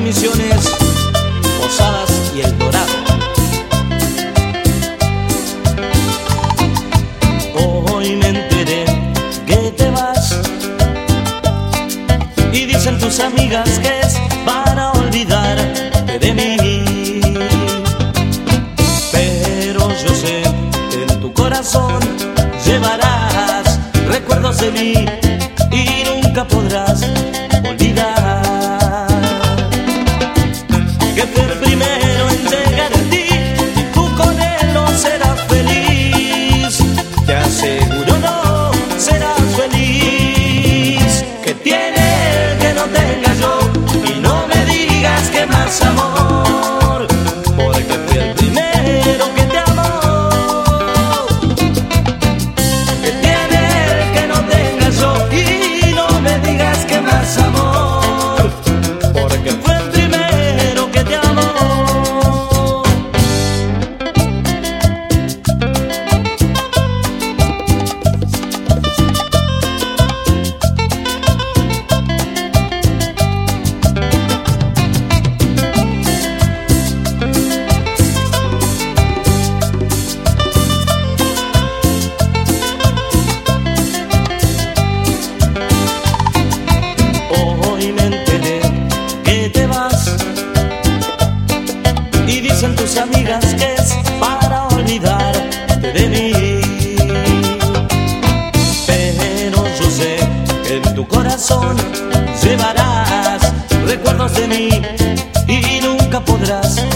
Misiones, Posadas y El Dorado. Hoy me enteré que te vas y dicen tus amigas que es para olvidarte de mí, pero yo sé que en tu corazón llevarás recuerdos de mí y nunca podrás olvidar que fue el primero en llegar a ti y tú con él no serás feliz. Te aseguro no serás feliz. Que tiene él que no tenga yo, y no me digas que más amor, porque fui el primero que te amó. Que tiene él que no tenga yo, y no me digas que más amor, porque fue el primero que te amó. Hoy me enteré que te vas y dicen tus amigas que es para olvidarte de mí, pero yo sé que en tu corazón llevarás recuerdos de mí y nunca podrás